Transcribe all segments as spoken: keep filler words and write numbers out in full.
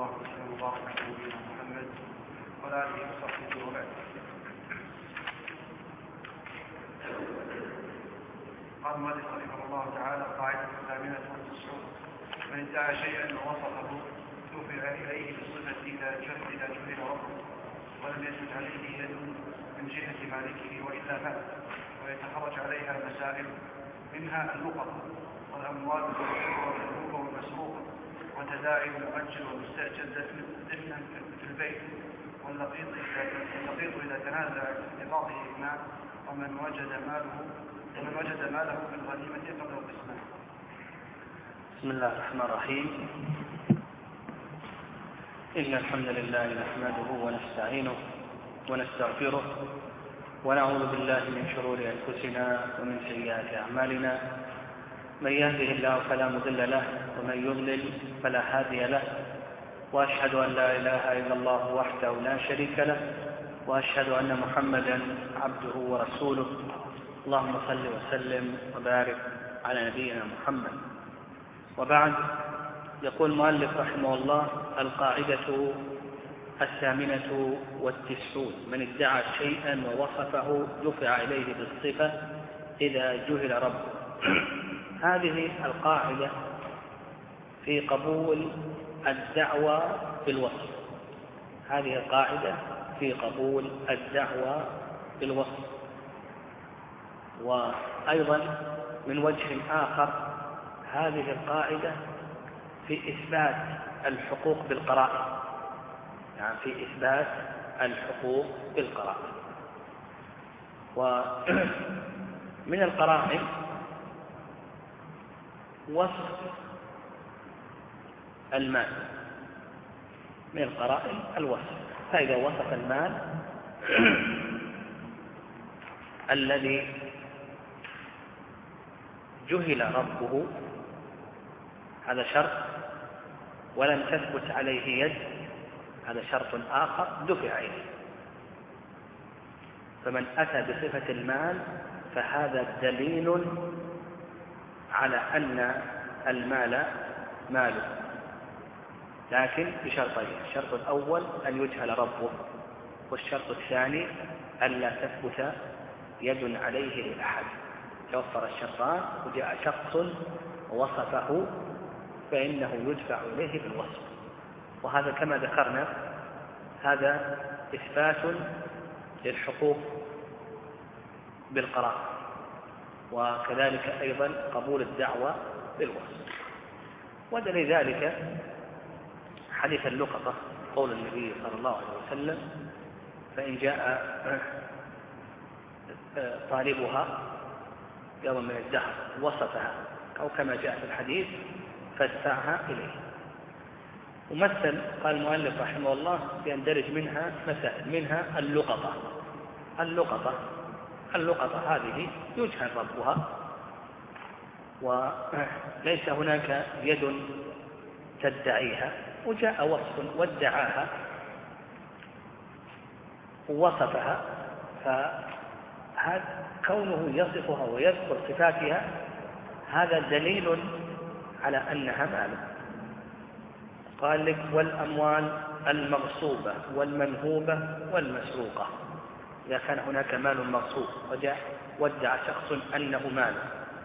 الله وسلم وبارك على نبينا محمد وعلى اله وصحبه وبعد. قال المؤلف رحمه الله تعالى: قاعدة الثامنة والتسعون: من ادعى شيئا ووصفه دفع إليه بالصفة إذا جهل ربه ولم يثبت عليه يد من جهة مالكه وإلا فات، ويتخرج عليها مسائل منها اللقطة والأموال والمنهوبة والمسروقة وتداعي المؤجل والمستأجر دفنا في البيت واللقيط إذا تنازع في بعضه المال ومن وجد ماله ومن وجد ماله في الغنيمة قبل القسمة. بسم الله الرحمن الرحيم. إن الحمد لله نحمده ونستعينه ونستغفره ونعوذ بالله من شرور أنفسنا ومن سيئات أعمالنا. من يهده الله فلا مضل له ومن يضلل فلا هادي له، وأشهد أن لا إله إلا الله وحده لا شريك له، وأشهد أن محمدا عبده ورسوله. اللهم صل وسلم وبارك على نبينا محمد. وبعد، يقول المؤلف رحمه الله: القاعدة الثامنة والتسعون: من ادعى شيئا ووصفه دفع إليه بالصفة إذا جهل ربه. هذه القاعدة في قبول الدعوى بالوصف. هذه القاعدة في قبول الدعوى بالوصف. وأيضا من وجه آخر هذه القاعدة في إثبات الحقوق بالقرائن، يعني في إثبات الحقوق بالقرائن. ومن القرائن وصف المال، من القرائن الوصف. فإذا وصف المال الذي جهل ربه، هذا شرط، ولم تثبت عليه يد، هذا شرط آخر، دفع إليه. فمن أتى بصفة المال فهذا دليل على أن المال ماله، لكن بشرطين: الشرط الأول أن يجهل ربه، والشرط الثاني ألا تثبت يد عليه لأحد. توفر الشرطان وجاء شخص ووصفه فإنه يدفع إليه بالوصف. وهذا كما ذكرنا هذا إثبات للحقوق بالقرائن، وكذلك أيضا قبول الدعوة بالوصف. ودليل ذلك حديث اللقطة، قول النبي صلى الله عليه وسلم: فإن جاء طالبها يوم من الدهر وصفها، أو كما جاء في الحديث: فادفعها إليه. ومثل قال المؤلف رحمه الله يندرج منها مسائل، منها اللقطة. اللقطة اللقطة هذه يجهل ربها، وليس هناك يد تدعيها، وجاء وصف وادعاها ووصفها، فهذا كونه يصفها ويذكر صفاتها هذا دليل على أنها مال. قال لك: والأموال المغصوبة والمنهوبة والمسروقة. إذا كان هناك مال مغصوب وجاء وادعى شخص أنه مال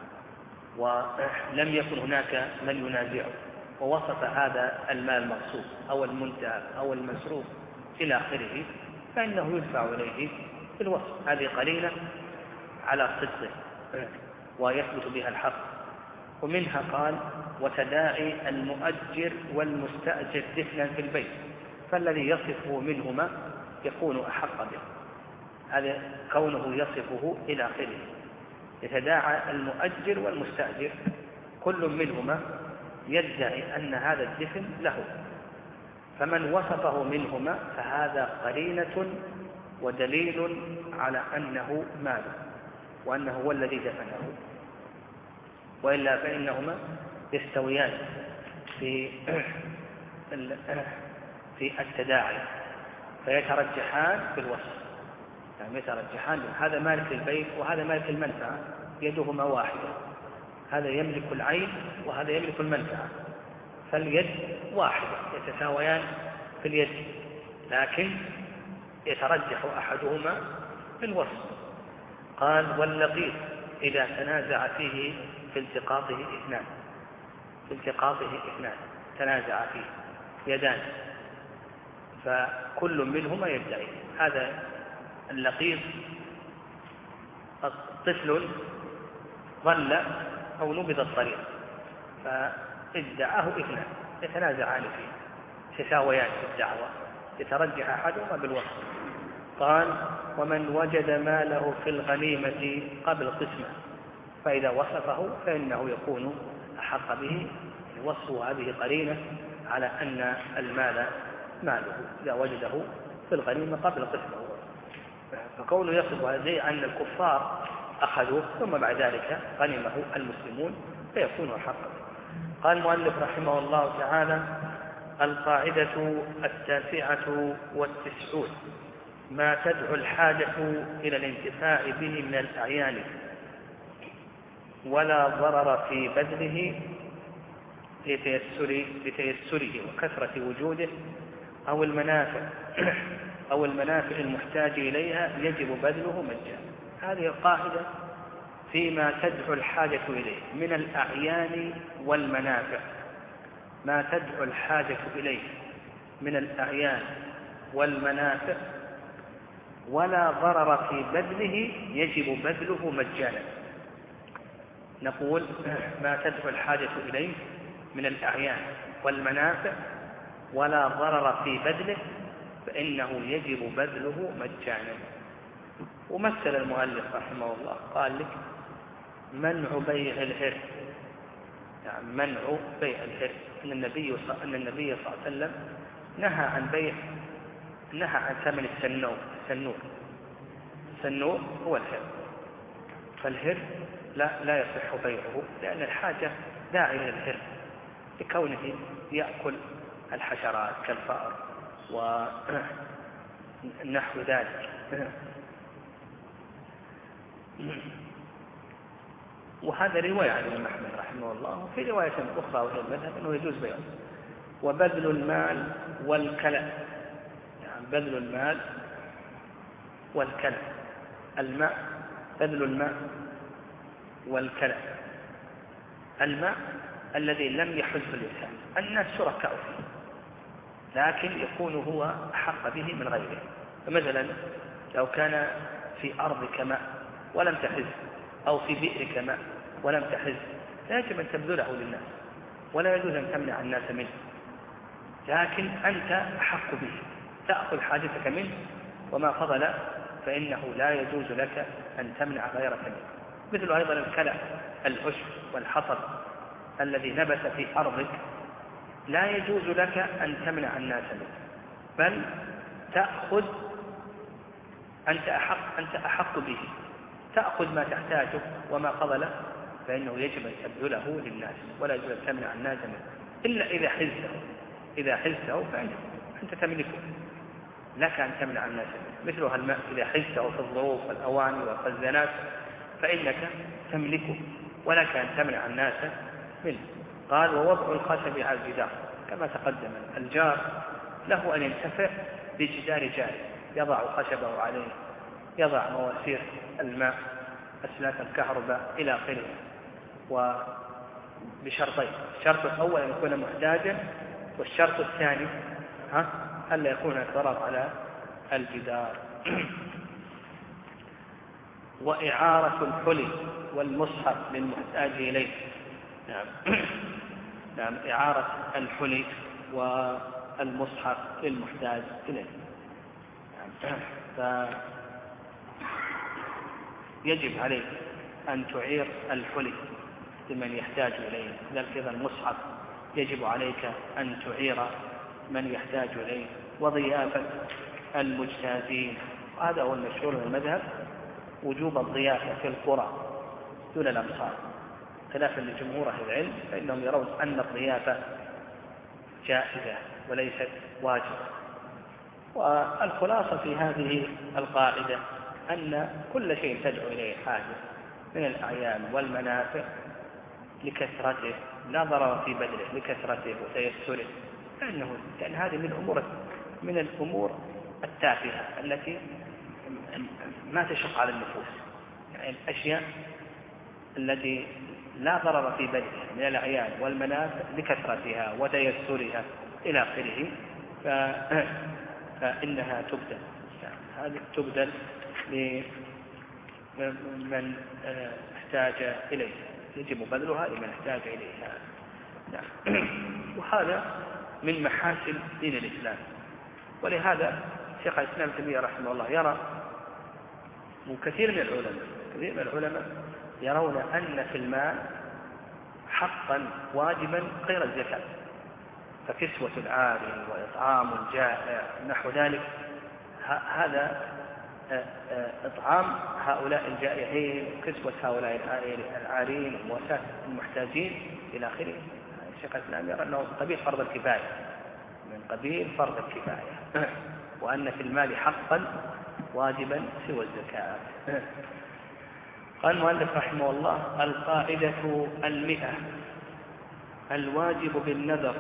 ولم يكن هناك من ينازعه، ووصف هذا المال المغصوب أو المنتهب أو المسروق إلى آخره، فإنه يدفع إليه بالوصف. هذه قليلة على صدقه ويثبت بها الحق. ومنها قال: وتداعي المؤجر والمستأجر دفنا في البيت، فالذي يصفه منهما يكون أحق به. هذا كونه يصفه إلى آخره. يتداعى المؤجر والمستأجر، كل منهما يدعي أن هذا الدفن له، فمن وصفه منهما فهذا قرينة ودليل على أنه مال، وأنه هو الذي دفنه. وإلا فإنهما يستويان في في التداعي، فيترجحان في الوصف، يعني يترجحان. هذا مالك البيت وهذا مالك المنفعة، يدهما واحدة، هذا يملك العين وهذا يملك المنفعة، فاليد واحدة يتساويان في اليد، لكن يترجح أحدهما بالوصف. قال واللقيط إذا تنازع فيه في التقاطه اثنان، في التقاطه اثنان تنازع فيه يدان، فكل منهما يدعي. هذا اللقيط طفل ظل أو نبذ الطريق فادعاه اثنان يتنازعان فيه، تساويان في الدعوة، يترجح أحدهما بالوصف. قال ومن وجد ماله في الغنيمة قبل قسمه، فإذا وصفه فإنه يكون أحق به، وصفه هذه قرينة على أن المال ماله إذا وجده في الغنيمة قبل قسمه، فكونه يصف هذه أن الكفار أخذوه ثم بعد ذلك غنمه المسلمون فيكون أحق. قال المؤلف رحمه الله تعالى القاعدة التاسعة والتسعون ما تدعو الحاجة إلى الانتفاع به من الأعيان ولا ضرر في بذله لتيسر لتيسره وكثرة وجوده أو المنافع أو المنافع المحتاج إليها يجب بذله مجانا. هذه القاعدة فيما تدعو الحاجة إليه من الأعيان والمنافع، ما تدعو الحاجة إليه من الأعيان والمنافع ولا ضرر في بذله يجب بذله مجانا. نقول ما تدعو الحاجة إليه من الأعيان والمنافع ولا ضرر في بذله فإنه يجب بذله مجانا. ومثل المؤلف رحمه الله قال لك منع بيع الهر، يعني منع بيع الهر، أن النبي أن النبي صلى الله عليه وسلم نهى عن بيع، نهى عن ثمن السنور. السنور السنور هو الهر، فالهر لا لا يصح بيعه لأن الحاجة داعية إلى الهر لكونه يأكل الحشرات كالفأر ونحو ذلك. وهذا رواية عن الإمام أحمد رحمه الله، وفي رواية أخرى وهي المذهب أنه يجوز بيعه. وبذل المال والكلى، يعني بذل المال والكلى، الماء بذل الماء والكلى، الماء الذي لم يحز الإنسان الناس شركاء فيه لكن يكون هو أحق به من غيره. فمثلا لو كان في أرضك ماء ولم تحز أو في بئرك ماء ولم تحز لا يجب أن تبذله للناس ولا يجوز أن تمنع الناس منه، لكن أنت أحق به تأخذ حاجتك منه، وما فضل فإنه لا يجوز لك أن تمنع غيرك منه. مثل أيضا الكلى العشب والحطب الذي نبت في أرضك لا يجوز لك أن تمنع الناس منه، بل تأخذ أنت أحق, أنت أحق به، تأخذ ما تحتاجه، وما فضل فإنه يجب أن تبذله للناس ولا يجب أن تمنع الناس منه إلا إذا حزته. إذا حزته فأنت تملكه، لك أن تمنع الناس منه. مثلها الماء إذا حزته في الظروف والأواني والخزانات فإنك تملكه ولك أن تمنع الناس منه. قال ووضع الخشب على الجدار كما تقدم، الجار له أن ينتفع بجدار جاره، يضع خشبه عليه، يضع مواسير الماء، أسلاك الكهرباء إلى آخره، وبشرطين: الشرط الأول أن يكون محتاجا، والشرط الثاني ها ألا يكون الضرر على الجدار. وإعارة الحلي والمصحف للمحتاج إليه. نعم نعم إعارة الحلي والمصحف للمحتاج إليه. فيجب عليك أن تعير الحلي لمن يحتاج إليه، ذلك أيضا المصحف يجب عليك أن تعير من يحتاج إليه. وضيافة المجتازين، هذا هو المشهور من المذهب، وجوب الضيافة في القرى دون الأمصار، خلافا لجمهور أهل العلم فإنهم يرون أن الضيافة جائزة وليست واجبة. والخلاصة في هذه القاعدة أن كل شيء تدعو إليه حاجة من الأعيان والمنافع لكثرته لا ضرر في بدنه لكثرته وتيسره، لأنه لأن هذه من الأمور من الأمور التافهة التي ما تشق على النفوس، يعني الأشياء التي لا ضرر في بدنها من الأعيان والمنافع لكثرتها وتيسرها إلى آخره، فإنها تبدل، يعني هذه تبدل لمن احتاج إليها، يجب بذلها لمن احتاج إليها. وهذا من محاسن دين الإسلام. ولهذا شيخ الإسلام ابن تيمية رحمه الله يرى، وكثير من العلماء كثير من العلماء يرون أن في المال حقا واجبا غير الزكاة، فكسوة العاري وإطعام الجائع نحو ذلك، هذا إطعام هؤلاء الجائعين وكسوة هؤلاء العارين ومواساة المحتاجين إلى آخره. الشيخ الإسلام يرى أنه من قبيل فرض الكفاية من قبيل فرض الكفاية وأن في المال حقا واجبا سوى الزكاة. قال المؤلف رحمه الله: القاعدة المئة: الواجب بالنذر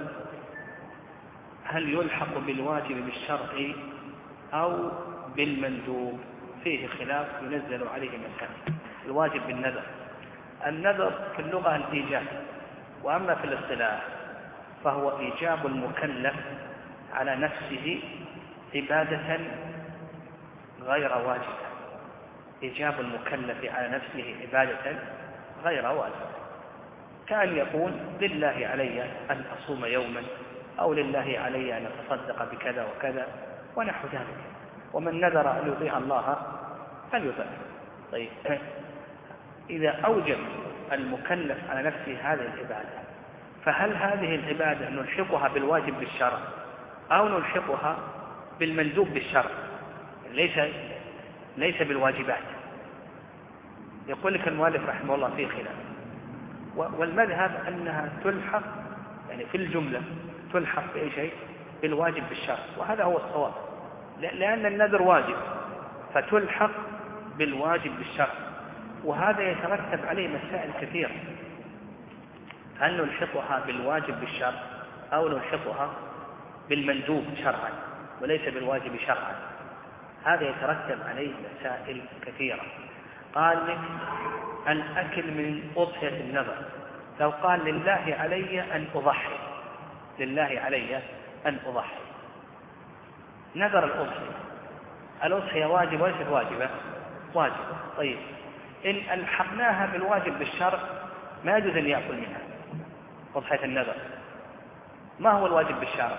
هل يلحق بالواجب بالشرع أو بالمندوب؟ فيه خلاف ينزل عليه مسائل. الواجب بالنذر، النذر في اللغة الإيجاب، وأما في الاصطلاح فهو إيجاب المكلف على نفسه عبادة غير واجبة، إيجاب المكلف على نفسه عبادة غير واجبة، كأن يقول لله علي أن أصوم يوما، أو لله علي أن أتصدق بكذا وكذا ونحو ذلك، ومن نذر أن يطيع الله فليطع. طيب، إذا أوجب المكلف على نفسه هذه العبادة، فهل هذه العبادة نلحقها بالواجب بالشرع أو نلحقها بالمندوب بالشرع؟ ليس ليس بالواجبات. يقول لك المؤلف رحمه الله فيه خلاف، والمذهب أنها تلحق يعني في الجملة تلحق بأي شيء بالواجب بالشرع، وهذا هو الصواب، لأن النذر واجب فتلحق بالواجب بالشرع، وهذا يترتب عليه مسائل كثيرة. هل نلحقها بالواجب بالشرع أو نلحقها بالمندوب شرعا وليس بالواجب شرعا؟ هذا يترتب عليه مسائل كثيرة. قال لك الأكل من أضحية النذر، لو قال لله علي أن أضحي، لله علي أن أضحي، نذر الأضحية، الأضحية واجب وليست واجبة؟ واجبة. طيب، إن ألحقناها بالواجب بالشرع ما يجوز أن يأكل منها أضحية النذر. ما هو الواجب بالشرع؟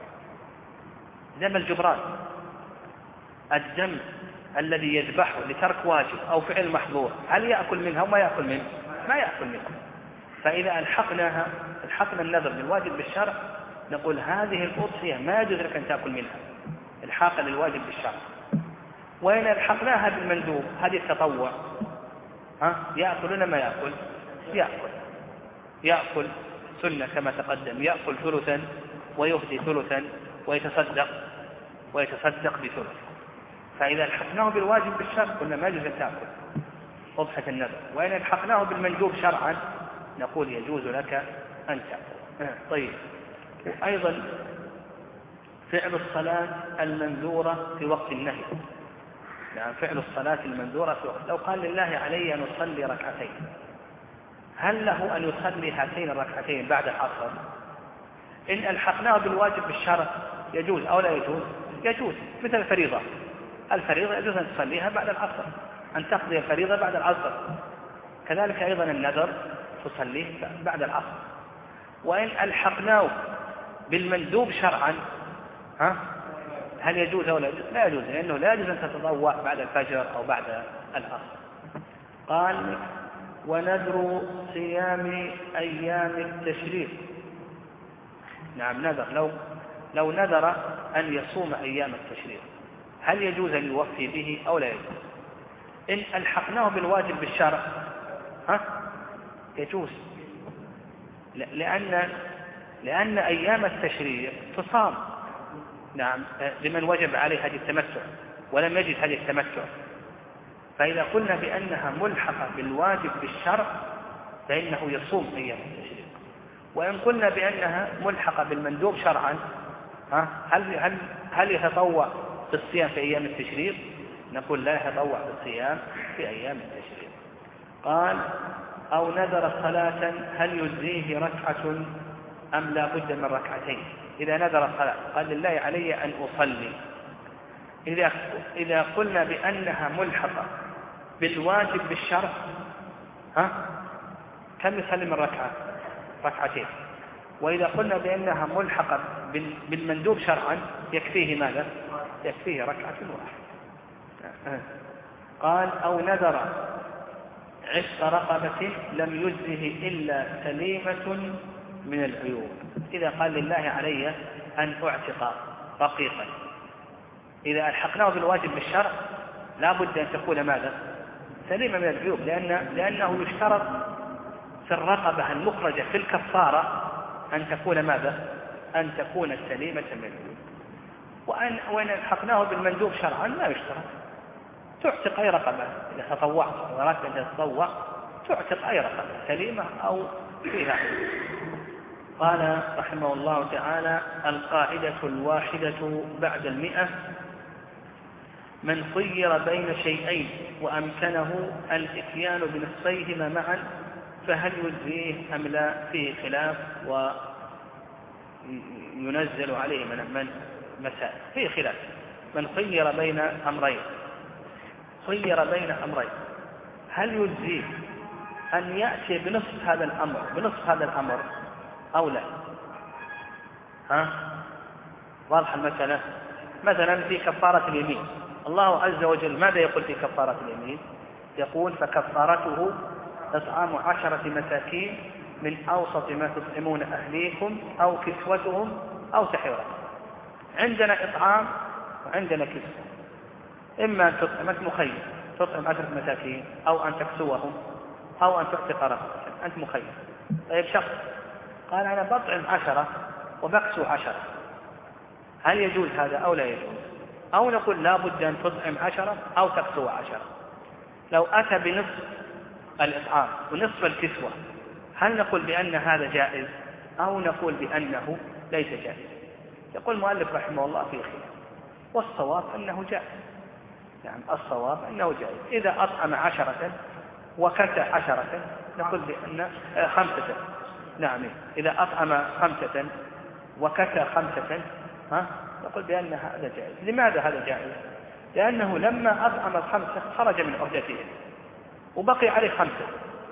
دم الجبران، الدم الذي يذبحه لترك واجب أو فعل محظور، هل يأكل منها وما يأكل منها؟ ما يأكل منها. فإذا ألحقناها ألحقنا النذر بالواجب بالشرع نقول هذه الأضحية ما يجوز لك أن تأكل منها الحاقا للواجب بالشرع. وإن ألحقناها بالمندوب، هذه التطوع، ها يأكلون ما يأكل؟ يأكل يأكل سنة كما تقدم، يأكل ثلثا ويهدي ثلثا ويتصدق ويتصدق بثلث. فإذا الحقناه بالواجب بالشرع قلنا ما يجوز أن تأكل أضحية النذر، وإن الحقناه بالمندوب شرعا نقول يجوز لك أن تأكل. طيب، وأيضا فعل الصلاة المنذورة في وقت النهي، يعني فعل الصلاة المنذورة في وقت، لو قال لله علي أن أصلي ركعتين، هل له أن يصلي هاتين الركعتين بعد العصر؟ إن ألحقناه بالواجب بالشرع يجوز أو لا يجوز؟ يجوز، مثل الفريضة، الفريضة يجوز أن تصليها بعد العصر، أن تقضي الفريضة بعد العصر، كذلك أيضا النذر تصليه بعد العصر. وإن ألحقناه بالمندوب شرعا ها هل يجوز أو لا يجوز؟ لا يجوز، لأنه لا يجوز أن تتطوع بعد الفجر أو بعد العصر. قال ونذر صيام أيام التشريق، نعم نذر، لو لو نذر أن يصوم أيام التشريق هل يجوز أن يوفي به أو لا يجوز؟ إن ألحقناه بالواجب بالشرع ها يجوز، لأن لأن أيام التشريق تصام، نعم، لمن وجب عليه هذه التمتع ولم يجد هذه التمتع. فإذا قلنا بأنها ملحقة بالواجب بالشرع فإنه يصوم أيام التشريق. وإن قلنا بأنها ملحقة بالمندوب شرعا، ها هل هل هل يتطوع بالصيام في أيام التشريق؟ نقول لا يتطوع بالصيام في أيام التشريق. قال أو نذر صلاة هل يجزيه ركعة أم لا بد من ركعتين؟ إذا نذر الصلاة قال لله علي أن أصلي، إذا إذا قلنا بأنها ملحقة بالواجب بالشرع، ها كم يصلي من ركعة؟ ركعتين. وإذا قلنا بأنها ملحقة بالمندوب شرعا يكفيه ماذا؟ يكفيه ركعة واحدة. قال أو نذر عشق رقبة لم يجزه إلا سليمة من العيوب. إذا قال لله علي أن أعتق رقيقا، إذا ألحقناه بالواجب بالشرع لا بد أن تكون ماذا؟ سليمة من العيوب، لأن لأنه يشترط في الرقبة المخرجة في الكفارة أن تكون ماذا؟ أن تكون سليمة من العيوب. وأن وإن ألحقناه بالمندوب شرعا لا يشترط، تعتق أي رقبة إذا تطوعت وأردت أن تتطوع تعتق أي رقبة سليمة أو فيها عيوب. قال رحمه الله تعالى القاعدة الواحدة بعد المئة: من خير بين شيئين وأمكنه الإتيان بنصفيهما معا فهل يجزيه أم لا؟ فيه خلاف وينزل عليه من من مسائل، فيه خلاف. من خير بين أمرين، خير بين أمرين هل يجزيه أن يأتي بنصف هذا الأمر بنصف هذا الأمر أو لا؟ ها واضح المسألة؟ مثلا في كفارة اليمين الله عز وجل ماذا يقول في كفارة اليمين؟ يقول فكفارته إطعام عشرة مساكين من أوسط ما تطعمون أهليكم أو كسوتهم أو تحرير رقبة. عندنا إطعام وعندنا كسوة، إما أن تطعم أنت مخير تطعم عشرة مساكين أو أن تكسوهم أو أن تعتق رقبة، أنت مخير. طيب شخص قال أنا بطعم عشرة وبكسو عشرة، هل يجوز هذا أو لا يجوز؟ أو نقول لا بد أن تطعم عشرة أو تكسو عشرة. لو أتى بنصف الإطعام ونصف الكسوة هل نقول بأن هذا جائز أو نقول بأنه ليس جائز؟ يقول المؤلف رحمه الله في خلاف، والصواب أنه جائز. يعني الصواب أنه جائز. إذا أطعم عشرة وكسى عشرة نقول بأن خمسة، نعم إذا أطعم خمسة وكسى خمسة ها نقول بأن هذا جائز. لماذا هذا جائز؟ لأنه لما أطعم الخمسة خرج من عهدتهم وبقي عليه خمسة،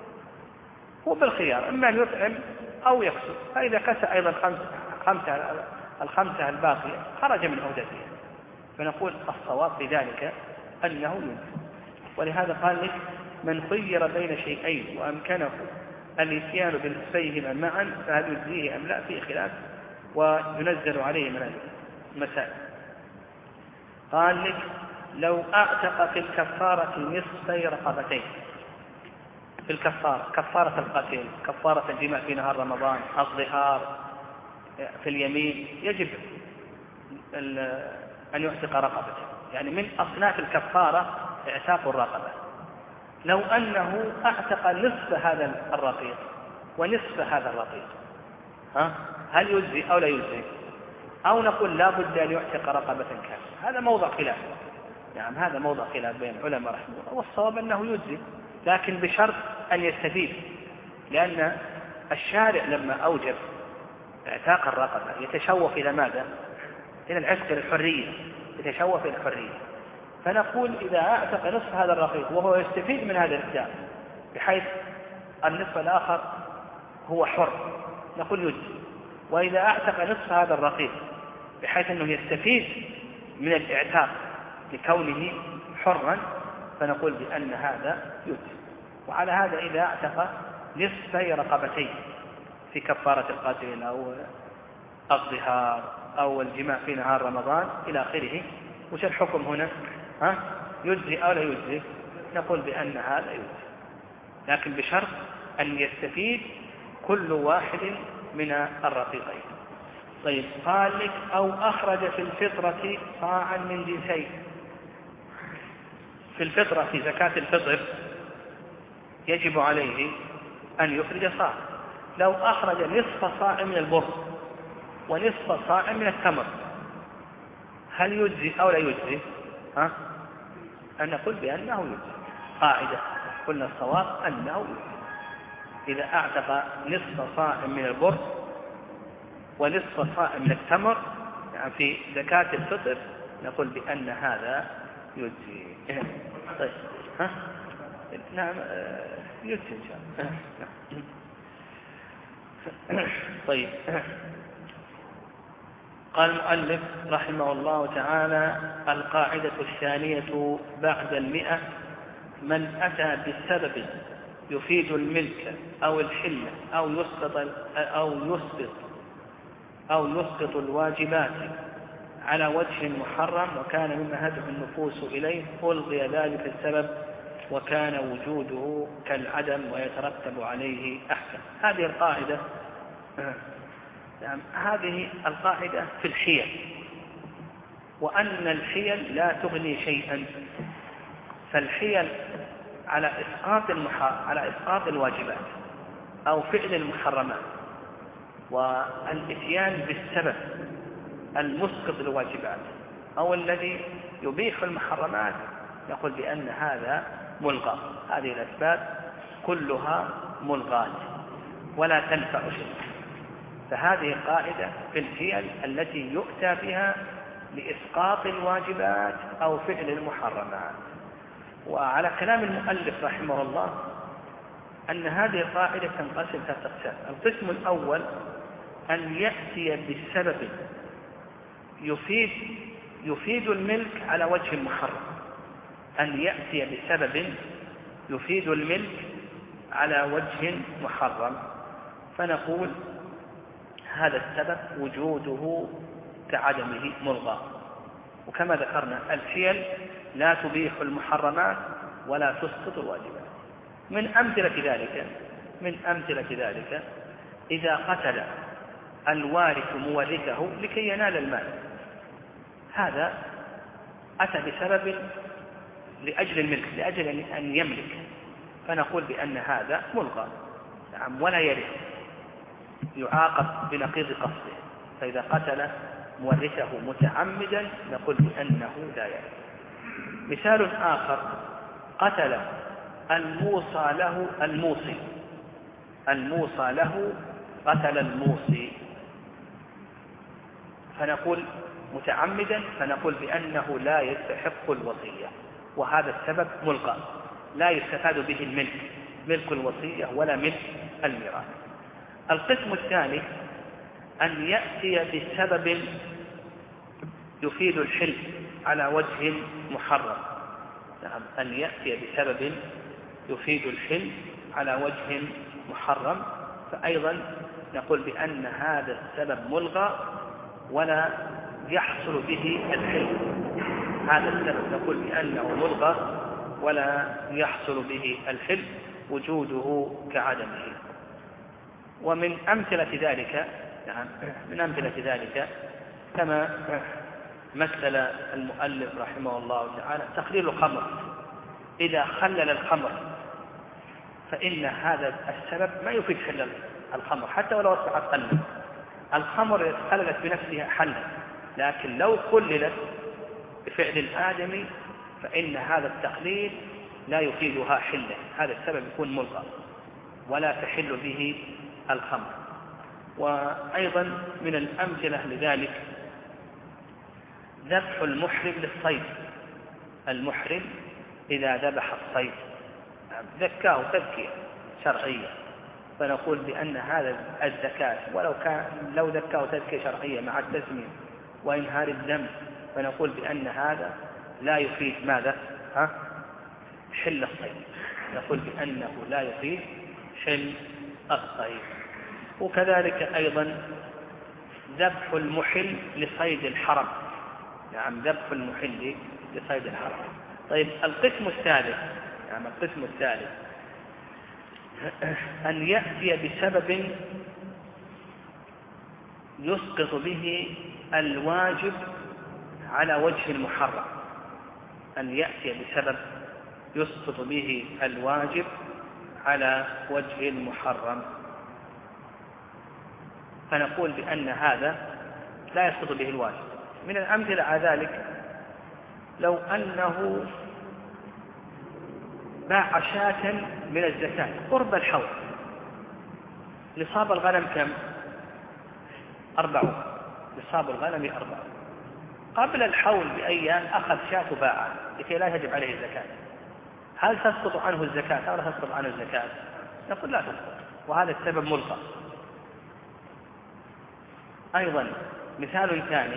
هو بالخيار إما أن يطعم أو يكسو، فإذا كسى أيضا خمسة, خمسة الخمسة الباقية خرج من عهدتهم، فنقول الصواب بذلك أنه ينفع. ولهذا قال لك من خير بين شيئين وأمكنه الاتيان بنصفيهما معا فهل يجزيه أم لا؟ فيه خلاف وينزل عليه من المسائل. قال لك لو أعتق في الكفارة نصفي رقبتين، في الكفارة كفارة القتل، كفارة الجماع في نهار رمضان، الظهار، في اليمين يجب أن يعتق رقبته، يعني من أصناف الكفارة اعتاق الرقبة. لو أنه أعتق نصف هذا الرقيق ونصف هذا الرقيق ها هل يجزي أو لا يجزي؟ أو نقول لا بد أن يعتق رقبة كاملة؟ هذا موضع خلاف، يعني هذا موضع خلاف بين العلماء رحمه الله، والصواب أنه يجزي لكن بشرط أن يستفيد، لأن الشارع لما أوجب اعتاق الرقبة يتشوف إلى ماذا؟ إلى العتق الحرية، يتشوف إلى الحرية. فنقول إذا أعتق نصف هذا الرقيق وهو يستفيد من هذا الإعتاق بحيث النصف الآخر هو حر نقول يجزي، وإذا أعتق نصف هذا الرقيق بحيث أنه يستفيد من الإعتاق لكونه حرا فنقول بأن هذا يجزي. وعلى هذا إذا اعتق نصفي رقبتين في كفارة القاتل أو الظهار أو الجماع في نهار رمضان إلى آخره، وش الحكم هنا؟ ها؟ يجزي أو لا يجزي؟ نقول بأن هذا يجزي، لكن بشرط أن يستفيد كل واحد من الرقيقين. طيب قال لك أو أخرج في الفطرة صاعا من جنسين. في الفطرة في زكاة الفطر يجب عليه أن يخرج صاع، لو أخرج نصف صاع من البر ونصف صاع من التمر هل يجزي أو لا يجزي؟ ها؟ أن نقول بأنه يجزي. قاعدة قلنا الصواب أنه يجزي. إذا أعتق نصف صاع من البر ونصف صاع من التمر يعني في زكاة الفطر نقول بأن هذا يجزي. طيب ها؟ نعم يجزي إن شاء الله. طيب قال المؤلف رحمه الله تعالى: القاعدة الثانية بعد المئة: من أتى بالسبب يفيد الملك أو الحلة أو يسقط أو يسقط أو يسقط الواجبات على وجه محرم وكان مما هدف النفوس إليه ألغي ذلك السبب وكان وجوده كالعدم ويترتب عليه أحكام. هذه القاعدة هذه القاعدة في الحيل، وأن الحيل لا تغني شيئا. فالحيل على إسقاط على إسقاط الواجبات أو فعل المحرمات، والإتيان بالسبب المسقط للواجبات أو الذي يبيح المحرمات نقول بأن هذا ملغى. هذه الأسباب كلها ملغاة ولا تنفع شيء. فهذه قاعدة في الحيل التي يؤتى بها لإسقاط الواجبات أو فعل المحرمات. وعلى كلام المؤلف رحمه الله أن هذه القاعدة تنقسم ثلاثة أقسام. القسم الأول أن يأتي بالسبب يفيد يفيد الملك على وجه محرم. أن يأتي بسبب يفيد الملك على وجه محرم، فنقول هذا السبب وجوده كعدمه ملغى. وكما ذكرنا الحيل لا تبيح المحرمات ولا تسقط الواجبات. من أمثلة ذلك من أمثلة ذلك إذا قتل الوارث مورثه لكي ينال المال، هذا أتى بسبب لأجل الملك، لأجل أن يملك، فنقول بأن هذا ملغى نعم ولا يرث، يعاقب بنقيض قصده. فإذا قتل مورثه متعمدا نقول بأنه لا يرث. مثال آخر: قتل الموصى له الموصي الموصى له قتل الموصي، فنقول متعمدا، فنقول بأنه لا يستحق الوصية، وهذا السبب ملغى لا يستفاد به الملك، ملك الوصية ولا ملك الميراث. القسم الثاني أن يأتي بسبب يفيد الحل على وجه محرم. نعم أن يأتي بسبب يفيد الحل على وجه محرم، فأيضا نقول بأن هذا السبب ملغى ولا يحصل به الحل. هذا السبب نقول بأنه ملغى ولا يحصل به الحل، وجوده كعدمه. ومن أمثلة ذلك نعم من أمثلة ذلك كما مثل المؤلف رحمه الله تعالى تخليل الخمر. إذا خلل الخمر فإن هذا السبب ما يفيد حل الخمر حتى ولو أصبحت خلا. الخمر خللت بنفسها حلا، لكن لو خللت بفعل الآدمي فإن هذا التخليل لا يفيدها حلا، هذا السبب يكون ملغى ولا تحل به الخمر. وأيضا من الأمثلة لذلك ذبح المحرم للصيد. المحرم إذا ذبح الصيد ذكاه تذكية شرعية، فنقول بأن هذا الزكاة ولو كان لو ذكاه تذكية شرعية مع التسمية وإنهار الدم، فنقول بأن هذا لا يفيد ماذا؟ ها؟ حل الصيد. نقول بأنه لا يفيد حل الصيد. وكذلك أيضا ذبح المحل لصيد الحرم. نعم ذبح المحل لصيد الحرم. طيب القسم الثالث نعم القسم الثالث أن يأتي بسبب يسقط به الواجب على وجه المحرم. أن يأتي بسبب يسقط به الواجب على وجه المحرم. فنقول بأن هذا لا يسقط به الواجب. من الأمثلة على ذلك لو أنه باع شاة من الزكاة قرب الحول، نصاب الغنم كم؟ أربعون، نصاب الغنم أربعون، قبل الحول بأيام أخذ شاة باعها لكي لا يجب عليه الزكاة، هل تسقط عنه الزكاة أو لا تسقط عنه الزكاة؟ نقول لا تسقط، وهذا السبب ملقى. أيضا مثال ثاني،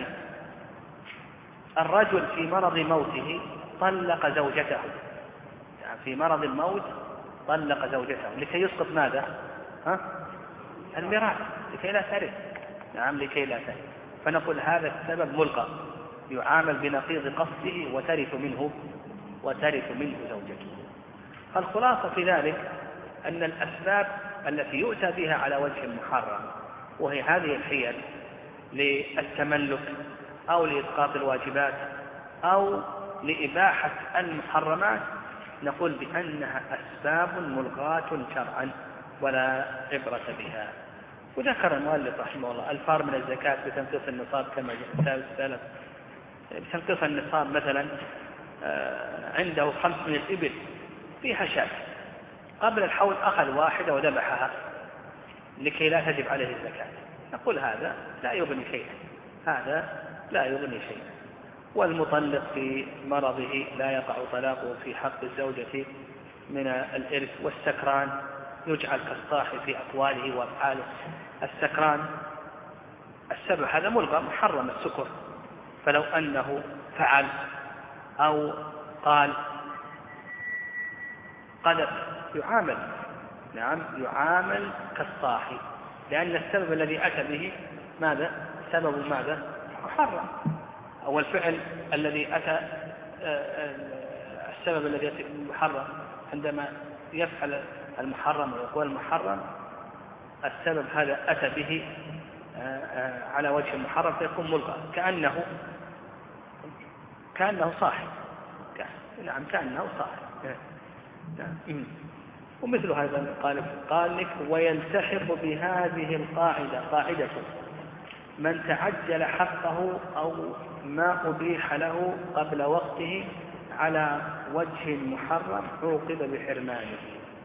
الرجل في مرض موته طلق زوجته، يعني في مرض الموت طلق زوجته لكي يسقط ماذا؟ ها؟ الميراث، لكي لا ترث. نعم، لكي لا ترث. فنقول هذا السبب ملقى، يعامل بنقيض قصده وترث منه وترث منه زوجته. فالخلاصة في ذلك أن الأسباب التي يؤتى بها على وجه محرم، وهي هذه الحيل للتملك أو لإسقاط الواجبات أو لإباحة المحرمات، نقول بأنها أسباب ملغاة شرعا ولا عبرة بها. وذكر المؤلف رحمه الله الفار من الزكاة بتنقيص النصاب كما جاء السلف، بتنقيص النصاب مثلا عنده خمس من الإبل فيها شاة، قبل الحول أخذ واحدة وذبحها لكي لا تجب عليه الزكاة، نقول هذا لا يغني شيئا، هذا لا يغني شيئا. والمطلق في مرضه لا يقع طلاقه في حق الزوجة من الإرث. والسكران يجعل كالصاحي في أقواله وأفعاله. السكران السبب هذا ملغى محرم السكر، فلو أنه فعل أو قال قذف يعامل، نعم يعامل كالصاحي، لأن السبب الذي أتى به ماذا؟ سبب ماذا؟ محرم. أو الفعل الذي أتى السبب الذي أتى محرم، عندما يفعل المحرم ويقول المحرم السبب هذا أتى به على وجه المحرم فيكون ملغى، كأنه كأنه صاحي. نعم كأنه صاحي. نعم. ومثل هذا قال قال لك ويلتحق بهذه القاعدة قاعدة من تعجل حقه أو ما أبيح له قبل وقته على وجه محرم عوقب بحرمانه.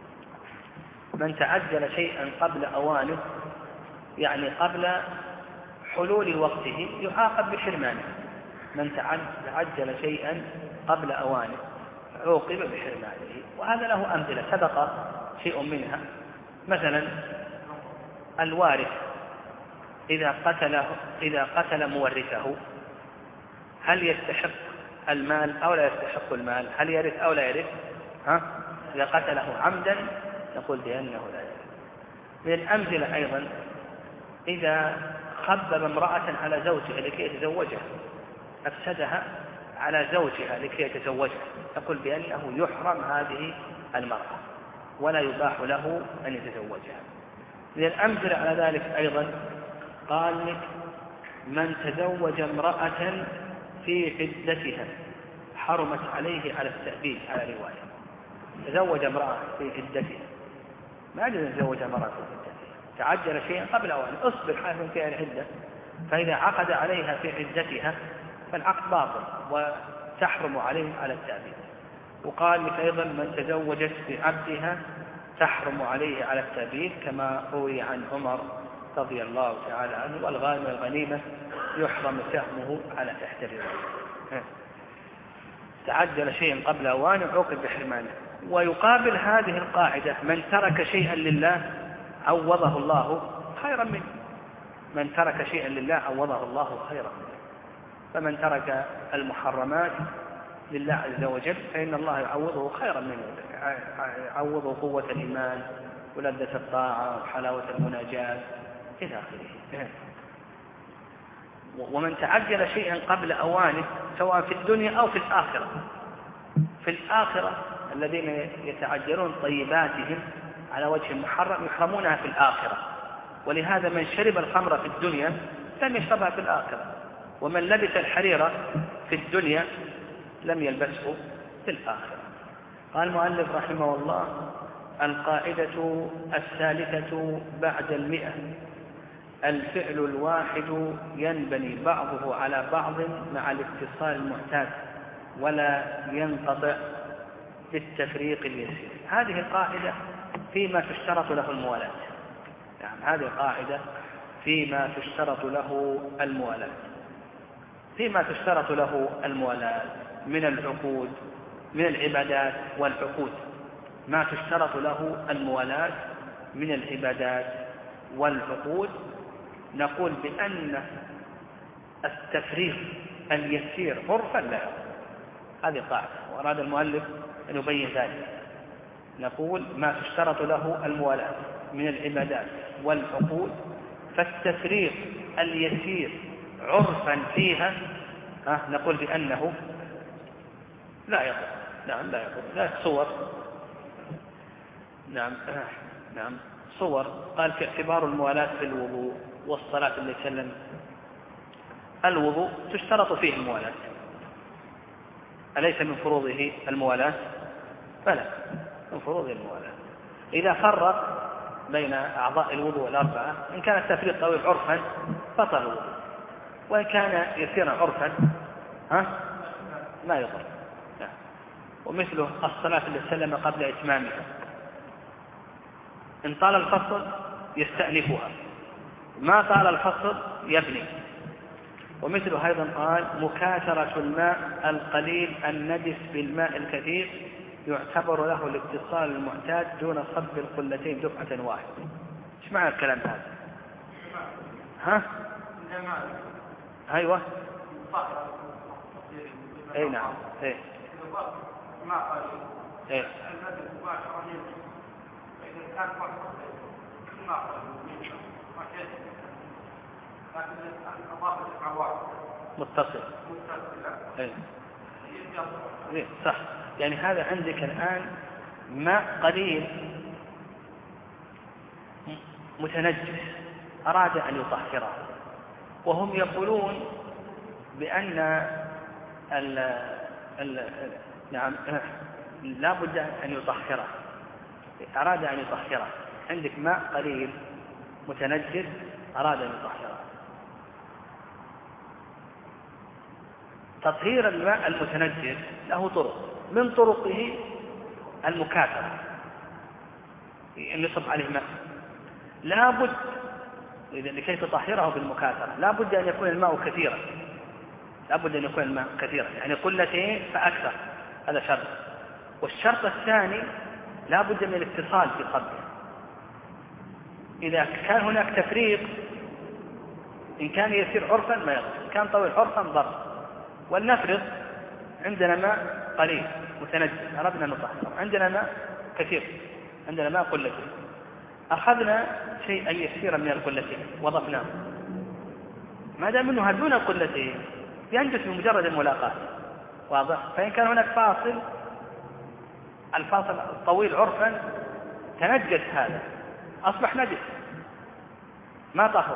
من تعجل شيئا قبل أوانه، يعني قبل حلول وقته، يعاقب بحرمانه. من تعجل شيئا قبل أوانه عوقب بحرمانه. وهذا له أمثلة سبق شيء منها. مثلا الوارث إذا قتله إذا قتل مورثه هل يستحق المال أو لا يستحق المال؟ هل يرث أو لا يرث؟ ها؟ إذا قتله عمدا نقول بأنه لا يرث. من الأمثلة أيضا إذا خبب امرأة على زوجها لكي يتزوجها، أفسدها على زوجها لكي يتزوجها، نقول بأنه يحرم هذه المرأة ولا يباح له أن يتزوجها. من الأمثلة على ذلك أيضا قال لك من تزوج امرأة في عدتها حرمت عليه على التأبيد على رواية. تزوج امرأة في عدتها، ما يجوز أن يتزوج امرأة في عدتها، تعجل شيئا قبل أوان، اصبر حيث فيها العدة، فإذا عقد عليها في عدتها فالعقد باطل وتحرم عليه على التأبيد. وقال لك أيضا من تزوجت بعبدها تحرم عليه على التأبيد كما روي عن عمر رضي الله تعالى عنه. والغانم والغنيمة يحرم سهمه على تحت الرواية. تعجل شيئا قبل أوانه عوقب بحرمانه. ويقابل هذه القاعدة من ترك شيئا لله عوضه الله خيرا منه. من ترك شيئا لله عوضه الله خيرا منه. فمن ترك المحرمات لله عز وجل فإن الله يعوضه خيرا منه، يعوضه قوة الإيمان ولذة الطاعة وحلاوة المناجاة إلى آخره. ومن تعجل شيئا قبل أوانه سواء في الدنيا أو في الآخرة، في الآخرة الذين يتعجلون طيباتهم على وجه محرم يحرمونها في الآخرة. ولهذا من شرب الخمر في الدنيا لم يشربها في الآخرة، ومن لبس الحرير في الدنيا لم يلبسه في الآخرة. قال المؤلف رحمه الله القاعدة الثالثة بعد المئة الفعل الواحد ينبني بعضه على بعض مع الاتصال المعتاد ولا ينقطع بالتفريق اليسير. هذه قاعدة فيما تشترط له الموالاة. يعني هذه قاعدة فيما تشترط له الموالاة فيما تشترط له الموالاة من العقود، من العبادات والعقود. ما تشترط له الموالاة من العبادات والعقود نقول بأن التفريق اليسير عرفا لا يضر. هذه قاعدة وأراد المؤلف أن يبين ذلك. نقول ما تشترط له الموالاة من العبادات والعقود فالتفريق اليسير عرفا فيها نقول بأنه لا يضر. نعم لا يضر. لا صور نعم نعم صور قال في اعتبار الموالاة في الوضوء والصلاة اللي سلم. الوضوء تشترط فيه الموالاة، أليس من فروضه الموالاة؟ فلا، من فروضه الموالاة. إذا فرق بين أعضاء الوضوء الأربعة إن كان التفريق طويل عرفا بطل الوضوء، وإن كان يسيرا عرفا ها لا يضر. ومثله الصلاة اللي سلم قبل إتمامها إن طال الفصل يستأنفها، ما طال الفصل يبني. ومثله أيضا قال مكاثرة الماء القليل النجس بالماء الكثير يعتبر له الاتصال المعتاد دون صب القلتين دفعة واحدة. ايش معنى الكلام هذا؟ ها؟ ايوه اي نعم اي اي متصل اي إيه صح. يعني هذا عندك الآن ماء قليل متنجس أراد أن يطهره، وهم يقولون بأن ال ال نعم لا بد أن يطهره، أراد أن يطهره. عندك ماء قليل متنجس أراد أن يطهره. تطهير الماء المتنجس له طرق، من طرقه المكاثرة، أن يصب عليه ماء. لا بد لكي تطهره بالمكاثرة لا بد أن يكون الماء كثيرا، لا بد أن يكون الماء كثيرا يعني قلتين فأكثر، هذا شرط. والشرط الثاني لا بد من الاتصال في صبه. إذا كان هناك تفريق إن كان يسير عرفا ما يضر، إن كان طويل عرفا ضر. ولنفرض عندنا ماء قليل متنجس أردنا أن نطهره، عندنا ماء كثير، عندنا ماء قلتين، أخذنا شيئا يسيرا من القلتين وضفناه، ما دام أنه دون القلتين ينجس بمجرد الملاقاة، واضح؟ فإن كان هناك فاصل، الفاصل الطويل عرفا تنجس هذا أصبح نجس ما طهر.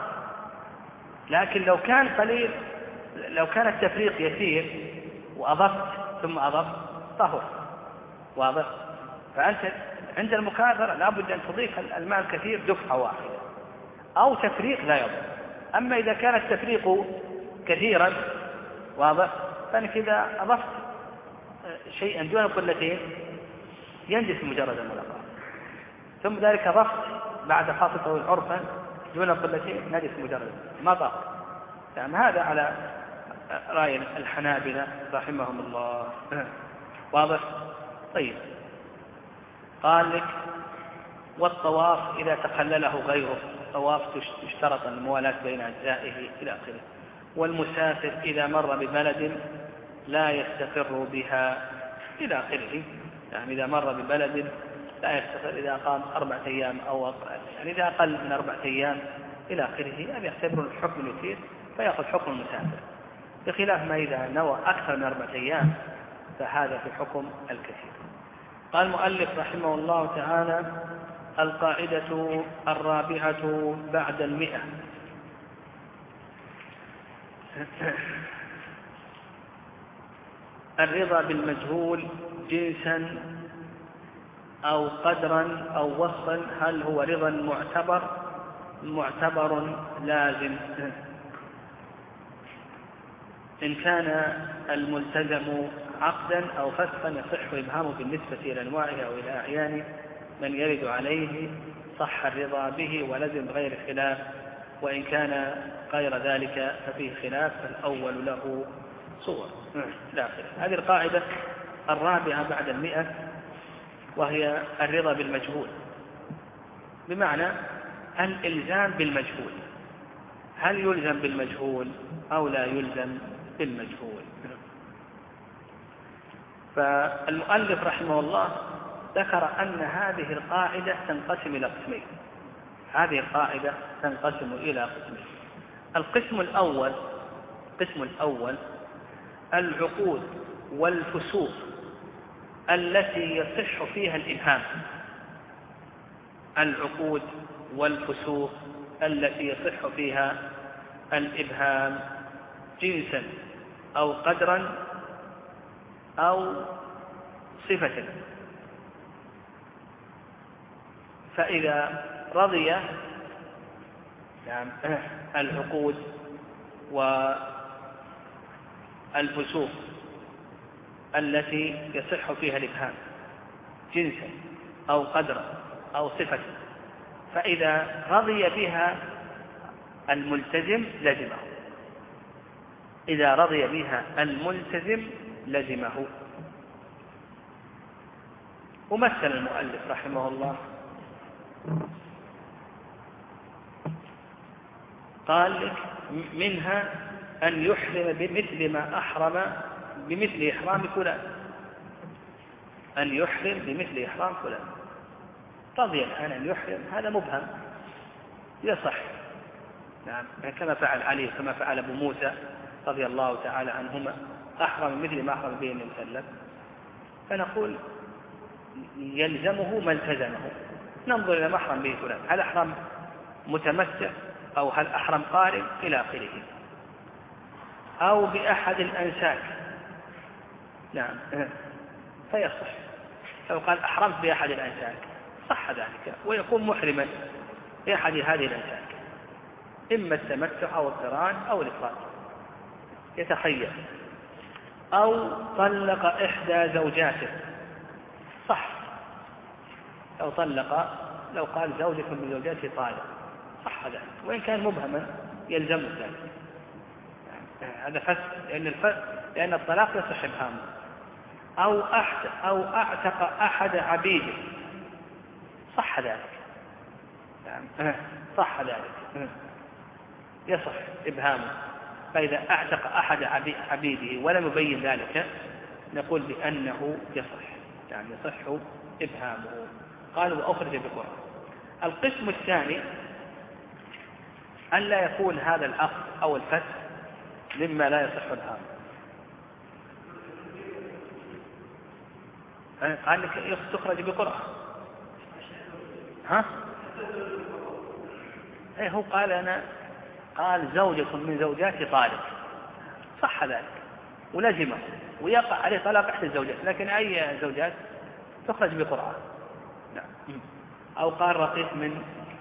لكن لو كان قليل، لو كان التفريق يسير وأضفت ثم أضفت طهر، واضح؟ فأنت عند المكاثرة لا بد أن تضيف الماء الكثير دفعة واحدة أو تفريق لا يضر. أما إذا كان التفريق كثيرا، واضح، فأنك إذا أضفت شيئا دون القلتين ينجس مجرد الملاقاة، ثم ذلك أضفت بعد فاصل طويل عرفا دون القلتين نجس مجرد ما طهر. يعني هذا على رأي الحنابلة رحمهم الله، واضح؟ طيب، قال لك والطواف إذا تخلله غيره، طواف يشترط الموالاة بين أجزائه إلى آخره. والمسافر إذا مر ببلد لا يستقر بها إلى آخره، يعني إذا مر ببلد لا يستقر، إذا قام أربعة أيام أو يعني إذا أقل من أربعة أيام إلى آخره، أن يعتبر الحكم يسير فيأخذ حكم المسافر، بخلاف ما إذا نوى أكثر من أربعة أيام فهذا في حكم الكثير. قال المؤلف رحمه الله تعالى: القاعدة الرابعة بعد المئة: الرضا بالمجهول جنسا أو قدرا أو وصفا، هل هو رضا معتبر معتبر لازم إن كان الملتزم عقدا أو فسخا يصح إبهامه بالنسبة إلى أنواعه أو إلى أعيان من يرد عليه صح الرضا به ولزم غير خلاف، وإن كان غير ذلك ففيه خلاف فالأول له صور. هذه القاعدة الرابعة بعد المئة، وهي الرضا بالمجهول، بمعنى الإلزام بالمجهول، هل يلزم بالمجهول أو لا يلزم بالمجهول. فالمؤلف رحمه الله ذكر أن هذه القاعدة تنقسم إلى قسمين. هذه القاعدة تنقسم إلى قسمين. القسم الأول القسم الأول العقود والفسوق التي يصح فيها الإبهام. العقود والفسوق التي يصح فيها الإبهام جنسا أو قدرا أو صفة. فإذا رضي يعني العقود والفسوق التي يصح فيها الإبهام جنسا أو قدرا أو صفة، فإذا رضي بها الملتزم لزمه. إذا رضي بها الملتزم لزمه. ومثل المؤلف رحمه الله قال لك منها أن يحرم بمثل ما أحرم بمثل إحرام فلان، أن يحرم بمثل إحرام فلان. رضي الآن أن يحرم، هذا مبهم يصح، نعم، كما فعل علي كما فعل أبو موسى رضي الله تعالى عنهما، أحرم مثل ما أحرم به النبي صلى الله عليه وسلم، فنقول يلزمه ما التزمه. ننظر إلى ما أحرم به فلان، هل أحرم متمتع أو هل أحرم قارن إلى آخره، أو بأحد الأنساك، نعم، فيصح. لو قال أحرمت بأحد الأنساك صح ذلك، ويكون محرما بأحد هذه الأنساك، إما التمتع أو القران أو الإفراد، يتخير. أو طلق إحدى زوجاته صح، لو طلق لو قال زوجة من زوجاته طالق صح ذلك، وإن كان مبهما يلزم ذلك. هذا فسق، لأن الفسق لأن الطلاق يصح إبهامه. أو أحد أو أعتق أحد عبيده صح ذلك، صح ذلك، يصح إبهامه. فإذا أعتق أحد عبيده ولم يبين ذلك نقول بأنه يصح، يعني يصح إبهامه. قالوا وأخرج بقرآن. القسم الثاني أن لا يكون هذا العقد أو الفسخ مما لا يصح إبهامه. قال لك تخرج بقرآن، ها؟ ايه هو قال أنا قال زوجة من زوجاتي طالق صح ذلك ولزمه ويقع عليه طلاق إحدى الزوجات، لكن أي زوجات تخرج بقرآن. نعم. أو قال رقيق من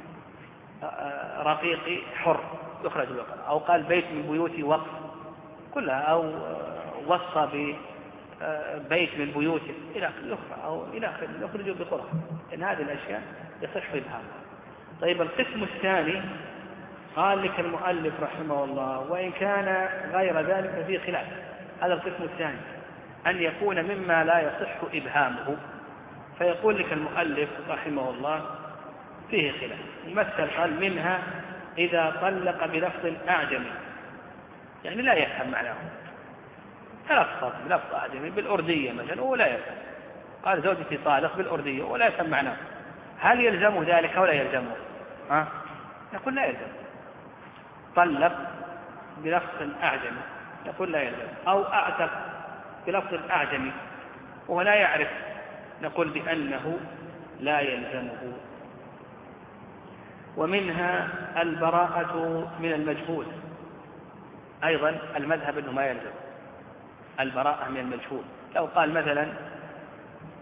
رقيقي حر يخرج بقرآن، أو قال بيت من بيوتي وقف كلها، أو وصى ببيت من بيوته إلى آخره، أو إلى آخره يخرج بقرآن. إن هذه الأشياء يصح إبهامها. طيب القسم الثاني قال لك المؤلف رحمه الله وإن كان غير ذلك فيه خلاف. هذا القسم الثاني أن يكون مما لا يصح إبهامه، فيقول لك المؤلف رحمه الله فيه خلاف. مثل قال منها إذا طلق بلفظ أعجمي، يعني لا يفهم معناه، تلفظ بلفظ أعجمي بالأردية مثلا ولا يفهم، قال زوجتي طالق بالأردية ولا يفهم معناه، هل يلزمه ذلك ولا يلزمه؟ ها؟ نقول لا يلزم. طلق بلفظ أعجمي نقول لا يلزم. أو أعتق بلفظ أعجمي وهو لا يعرف نقول بأنه لا يلزمه. ومنها البراءة من المجهول، أيضا المذهب أنه ما يلزم البراءة من المجهول. لو قال مثلا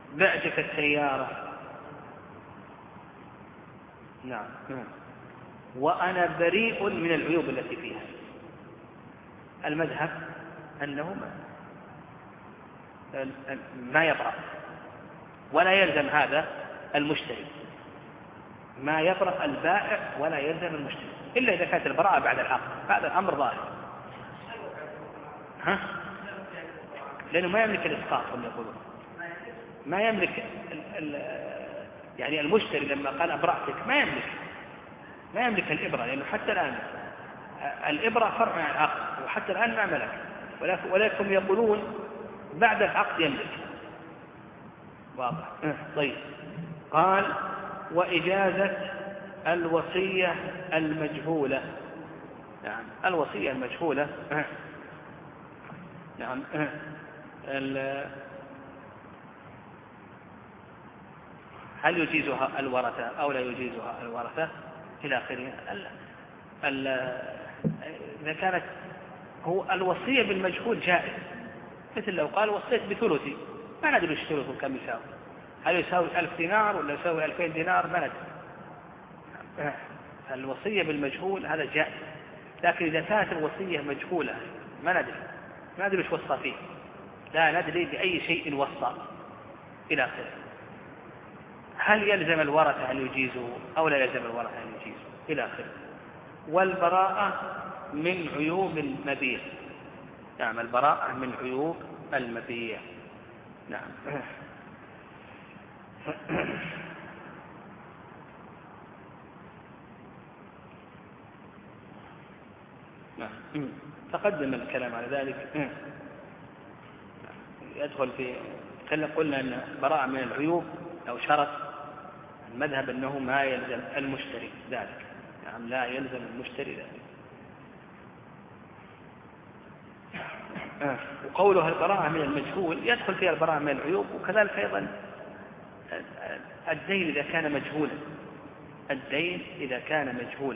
بعتك السيارة، نعم، وأنا بريء من العيوب التي فيها. المذهب أنه ما يبرأ، ولا يلزم هذا المشتري، ما يبرأ البائع ولا يلزم المشتري إلا إذا كانت البراءة بعد العقد. هذا الأمر ظاهر، ها؟ لأنه ما يملك الإسقاط هم يقولون، ما يملك ال ال يعني المشتري لما قال أبرأتك ما يملك ما يملك الإبرة، لأنه حتى الآن الإبرة فرع عن العقد، وحتى الآن ما ملك، ولكن يقولون بعد العقد يملك. واضح؟ طيب. قال وإجازة الوصية المجهولة. نعم الوصية المجهولة. نعم هل يجيزها الورثة أو لا يجيزها الورثة إلى آخره. إذا كانت هو الوصية بالمجهول جائز، مثل لو قال وصيت بثلثي ما ندري ايش ثلثه كم يساوي، هل يساوي ألف دينار ولا يساوي ألفين دينار ما ندري. الوصية بالمجهول هذا جائز، لكن إذا كانت الوصية مجهولة ما ندري ما ندري ايش وصى فيه، لا ندري بأي شيء وصى إلى آخره، هل يلزم الورثة أن يجيزوا أو لا يلزم الورثة أن يجيزوا إلى آخره. والبراءة من عيوب المبيع. نعم البراءة من عيوب المبيع. نعم. نعم تقدم الكلام على ذلك. يدخل في قلنا أن براءة من العيوب لو شرط المذهب أنه ما يلزم المشتري ذلك. نعم لا يلزم المشتري ذلك. وقولها البراءة من المجهول يدخل فيها البراءة من العيوب، وكذلك أيضا الدين إذا كان مجهولا، الدين إذا كان مجهولا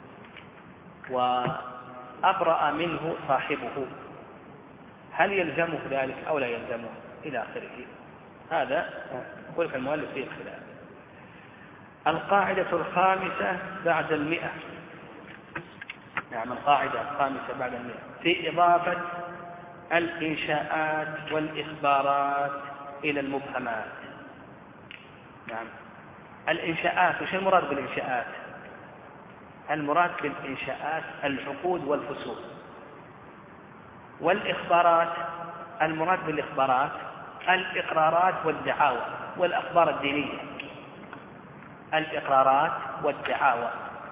وأبرأ منه صاحبه هل يلزمه ذلك أو لا يلزمه إلى آخره. هذا يقول في المؤلف فيه خلاف. القاعدة الخامسة بعد المئة. نعم القاعدة الخامسة بعد المئة في إضافة الإنشاءات والإخبارات إلى المبهمات. نعم الإنشاءات، وش المراد بالإنشاءات؟ المراد بالإنشاءات العقود والفسوق، والإخبارات المراد بالإخبارات الإقرارات والدعاوى والأخبار الدينية. الإقرارات والدعاوى.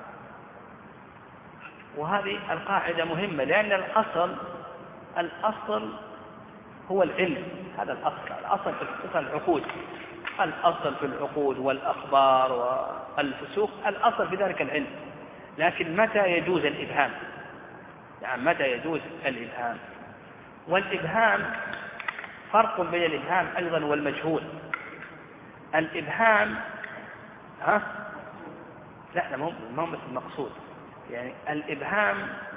وهذه القاعدة مهمة لأن الأصل الأصل هو العلم. هذا الأصل الأصل في العقود، الأصل في العقود والأخبار والفسوق الأصل في ذلك العلم. لكن متى يجوز الإبهام؟ يعني متى يجوز الإبهام؟ والإبهام فرق بين الإبهام أيضا والمجهول. الإبهام ها لا مو مو مثل المقصود. يعني الإبهام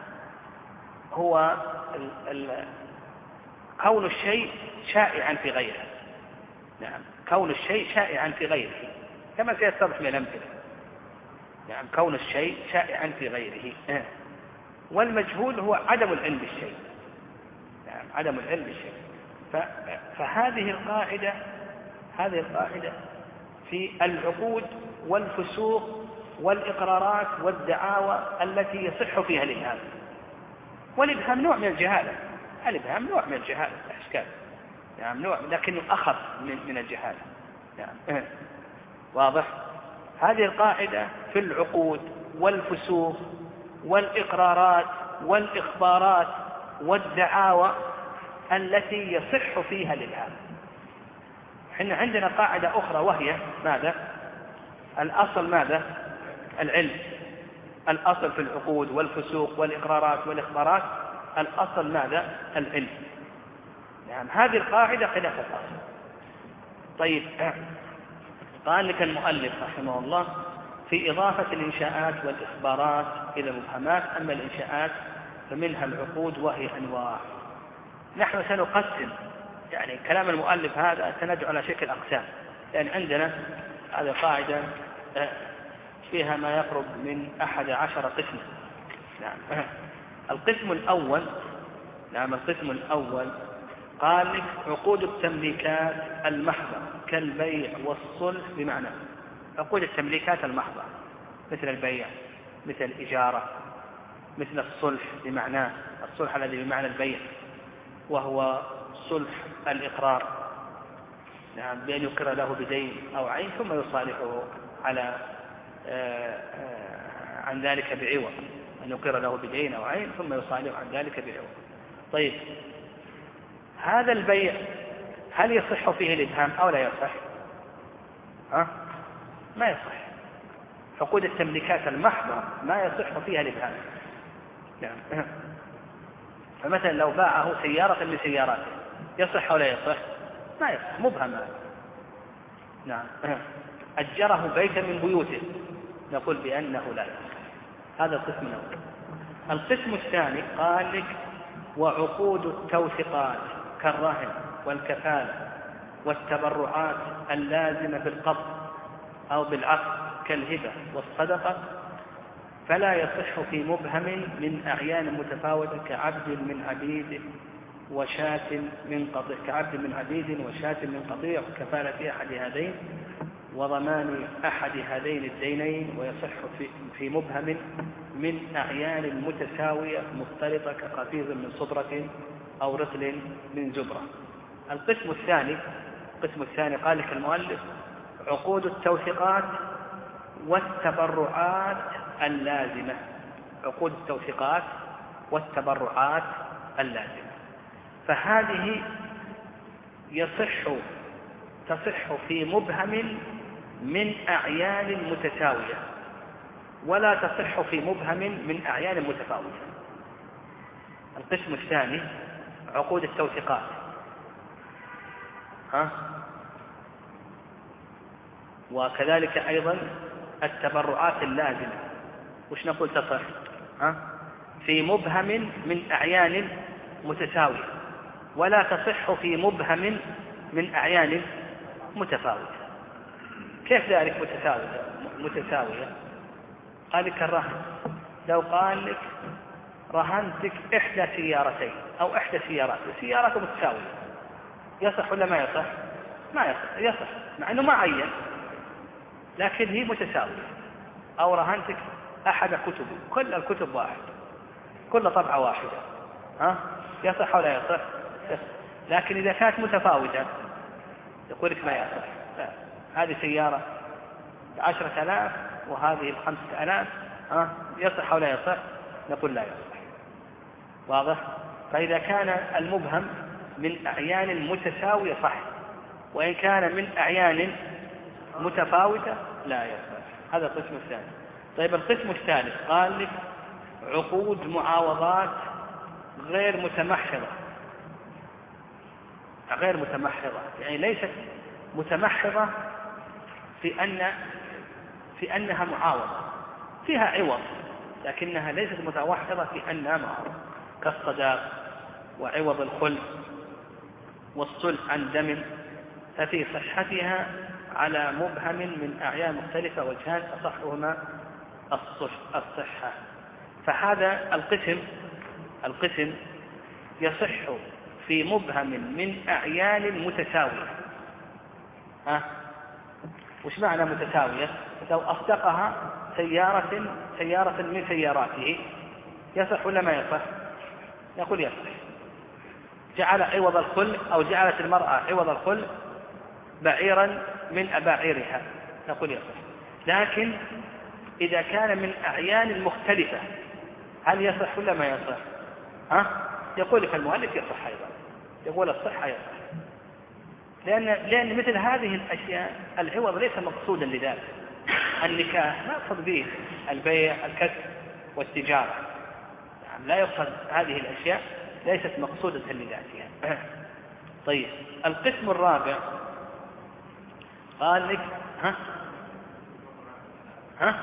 هو ال ال كون الشيء شائعا في غيره. نعم كون الشيء شائعا في غيره كما سيتضح من الأمثلة. نعم كون الشيء شائعا في غيره. والمجهول هو عدم العلم بالشيء. نعم عدم العلم بالشيء. فهذه القاعدة هذه القاعدة في العقود والفسوق والإقرارات والدعاوى التي يصح فيها الإبهام. والإبهام نوع من الجهالة. الإبهام نوع من الجهالة الأشكال. نعم نوع لكنه أخف من, من الجهالة. نعم واضح. هذه القاعدة في العقود والفسوق والإقرارات والإخبارات والدعاوى التي يصح فيها الإبهام. حنا عندنا قاعدة أخرى وهي ماذا؟ الأصل ماذا؟ العلم. الأصل في العقود والفسوق والإقرارات والإخبارات الأصل ماذا؟ العلم. يعني هذه القاعدة خلاف الأصل. طيب قال لك المؤلف رحمه الله في إضافة الإنشاءات والإخبارات إلى المبهمات. أما الإنشاءات فمنها العقود وهي أنواع. نحن سنقسم يعني كلام المؤلف هذا سنجعل على شكل أقسام، لأن يعني عندنا هذه قاعدة فيها ما يقرب من أحد عشر قسما. نعم. القسم الأول نعم القسم الأول قال لك عقود التمليكات المحضة كالبيع والصلح بمعنى عقود التمليكات المحضة مثل البيع، مثل الإجارة، مثل الصلح بمعنى الصلح الذي بمعنى البيع، وهو صلح الإقرار، نعم، بأن يقر له بدين أو عين ثم يصالحه على آآ آآ عن ذلك بعوض، أن يقر له بدين أو عين ثم يصالحه عن ذلك بعوض. طيب هذا البيع هل يصح فيه الإبهام أو لا يصح؟ أه؟ ما يصح. عقود التمليكات المحضة ما يصح فيها الإبهام. نعم. فمثلا لو باعه سيارة من سياراته يصح أو لا يصح؟ ما يصح، مبهم هذا. نعم. أجره بيتا من بيوته نقول بأنه لا يصح. هذا القسم الأول. القسم الثاني قال لك وعقود التوثيقات كالرهن والكفالة والتبرعات اللازمة بالقبض أو بالعقد كالهبة والصدقة فلا يصح في مبهم من أعيان متفاوتة كعبد من عبيد وشاة من قطيع كعبد من عبيد وشاة من قطيع كفالة أحد هذين وضمان أحد هذين الدينين. ويصح في, في مبهم من أعيان متساوية مختلطة كقفيز من صبرة أو رطل من زبرة. القسم الثاني القسم الثاني قال لك المؤلف عقود التوثيقات والتبرعات اللازمة. عقود التوثيقات والتبرعات اللازمة فهذه يصح تصح في مبهم من أعيان متساوية ولا تصح في مبهم من أعيان متفاوتة. القسم الثاني عقود التوثيقات ها وكذلك أيضا التبرعات اللازمة وش نقول تصح ها في مبهم من أعيان متساوية ولا تصح في مبهم من أعيان متفاوتة. كيف ذلك متساوية متساوية قال لك الرهن لو قال لك رهنتك إحدى سيارتين أو إحدى سيارات سيارات متساوية يصح ولا ما يصح؟ ما يصح يصح مع أنه ما عين لكن هي متساوية. أو رهنتك أحد كتب كل الكتب واحد كل طبعة واحدة ها يصح ولا يصح؟ يصح. لكن إذا كانت متفاوتة يقول لك ما يصح. لا. هذه سيارة بعشرة آلاف وهذه بخمسة آلاف ها يصح ولا يصح؟ نقول لا يصح. واضح؟ فإذا كان المبهم من أعيان متساوية صح وإن كان من أعيان متفاوتة لا يصح. هذا القسم الثاني. طيب القسم الثالث قال لك عقود معاوضات غير متمحضة غير متمحضة يعني ليست متمحضة في أن في أنها معاوضة فيها عوض لكنها ليست متوحدة في أنها معاوضة كالصداق وعوض الخلف والصلح عن دم ففي صحتها على مبهم من أعيان مختلفة وجهان أصحهما الصحة. فهذا القسم القسم يصح في مبهم من أعيان متساوية. ها وش معنى متساوية؟ لو أصدقها سيارة سيارة من سياراته يصح ولا ما يصح؟ يقول يصح. جعل عوض الخل أو جعلت المرأة عوض الخل بعيرا من أباعيرها نقول يصح. لكن إذا كان من أعيان مختلفة هل يصح ولا ما يصح؟ ها يقول لك المؤلف يصح أيضا يقول الصحة يصح لأن لأن مثل هذه الأشياء العوض ليس مقصودا لذلك. النكاح ما يقصد به البيع الكسب والتجارة يعني لا يقصد هذه الأشياء ليست مقصودة لذاتها. طيب القسم الرابع قال لك ها ها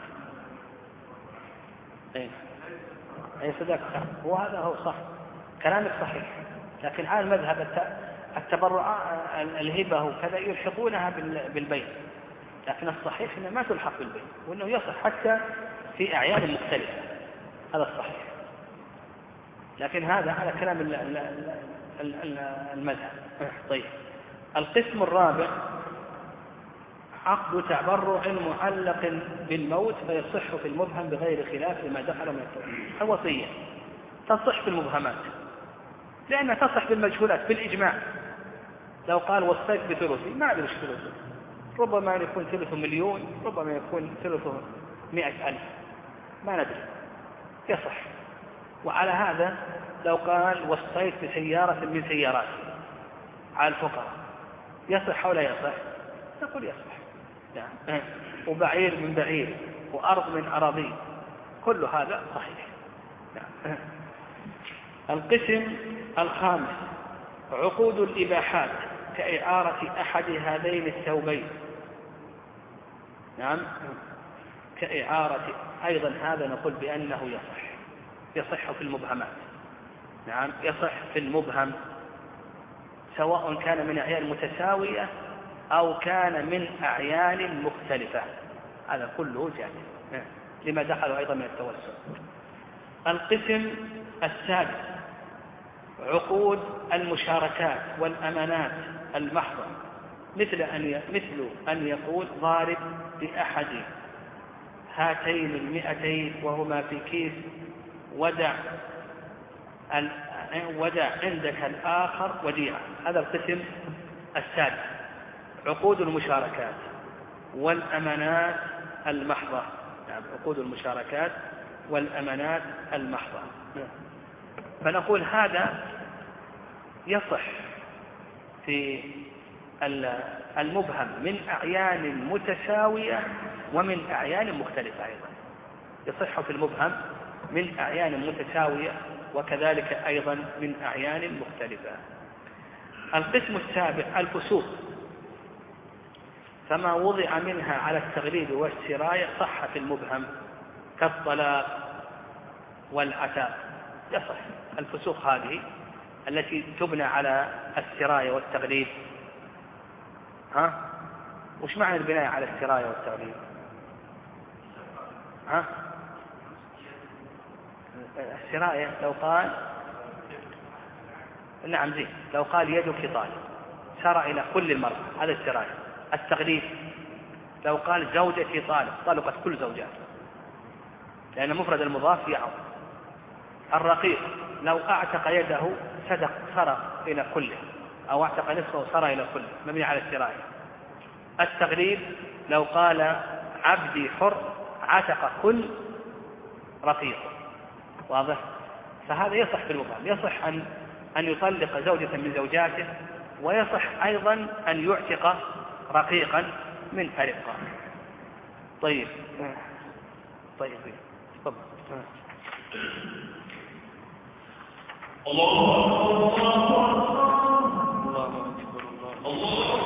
ايه اي صدق وهذا هو صح كلامك صحيح لكن على المذهب التبرع الهبة وكذا يلحقونها بالبيع لكن الصحيح أنه ما تلحق بالبيع، وأنه يصح حتى في أعيان مختلفة، هذا الصحيح. لكن هذا على كلام المذهب. طيب، القسم الرابع عقد تبرع معلق بالموت فيصح في المبهم بغير خلاف لما دخل من التوحيد. الوصية تصح في المبهمات لأنها تصح بالمجهولات بالإجماع. لو قال وصيت بثلثي ما أدري ايش ثلثه، ربما يكون ثلثه مليون، ربما يكون ثلثه مئة ألف، ما ندري، يصح. وعلى هذا لو قال وصيت بسيارة من سيارات على الفقراء يصح أو لا يصح؟ نقول يصح. يعني وبعير من بعير وأرض من أراضي، كل هذا صحيح. يعني القسم الخامس عقود الإباحات كإعارة أحد هذين الثوبين. نعم، كإعارة أيضا هذا نقول بأنه يصح، يصح في المبهمات. نعم، يصح في المبهم سواء كان من أعيان متساوية أو كان من أعيان مختلفة، هذا كله جائز لما دخل أيضا من التوسع. القسم السادس عقود المشاركات والأمانات المحضة، مثل أن مثل أن يقول ضارب بأحد هاتين المئتين وهما في كيس ودع ودع عندك الآخر وديعة. هذا القسم السادس، عقود المشاركات والأمانات المحضة. يعني عقود المشاركات والأمانات المحضة. فنقول هذا يصح في المبهم من أعيان متساوية ومن أعيان مختلفة أيضا. يصح في المبهم من أعيان متساوية وكذلك أيضا من أعيان مختلفة. القسم السابع الفسوق، فما وضع منها على التغليب والسراية صح في المبهم كالطلاق والعتاق، يصح. الفسوق هذه التي تبنى على السراية والتغليب. ها؟ وش معنى البناء على السراية والتغليب؟ ها؟ السراية لو قال نعم زين، لو قال يدك طالب سرى إلى كل المرأة، هذا السراية. التغليب لو قال زوجتي طالب طلقت كل زوجاته، لأن مفرد المضاف يعظ. الرقيق لو أعتق يده صدق سرى إلى كله، أو أعتق نصفه سرى إلى كله، مبني على السراية. التغليب لو قال عبدي حر عتق كل رقيق، واضح؟ فهذا يصح في المبهم، يصح أن أن يطلق زوجة من زوجاته، ويصح أيضا أن يعتق رقيقا من أرقه. طيب طيب تفضل. الله أكبر الله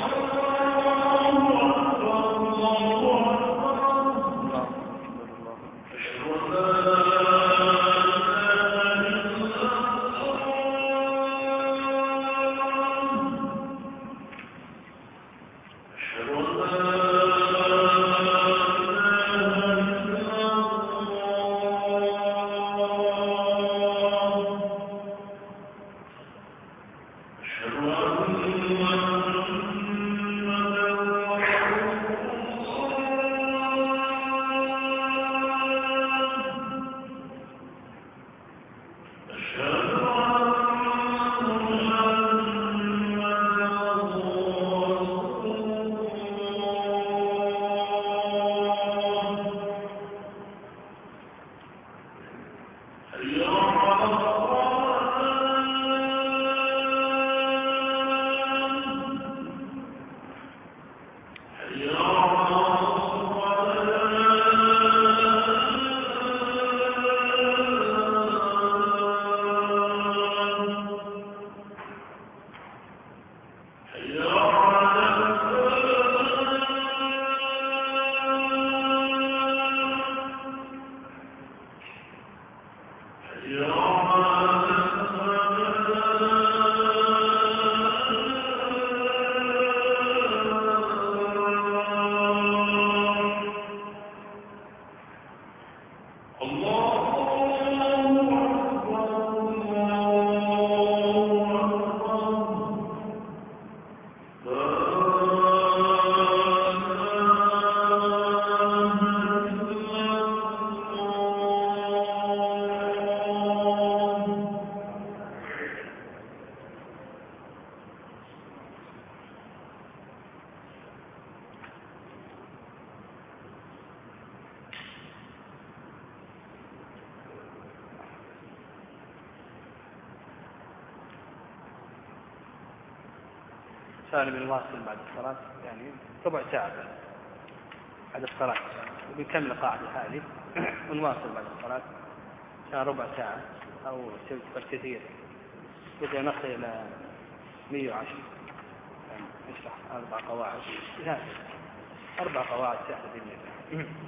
سؤال بالواصل بعد الصلاة، يعني ربع ساعة بعد الصلاة، وبنكمل القاعدة هذه ونواصل بعد الصلاة عشان ربع ساعة أو بالكثير، بدأ نصل إلى مئة وعشرة، يعني نشرح أربع قواعد، لا أربع قواعد سهلة بإذن الله.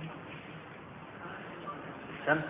سم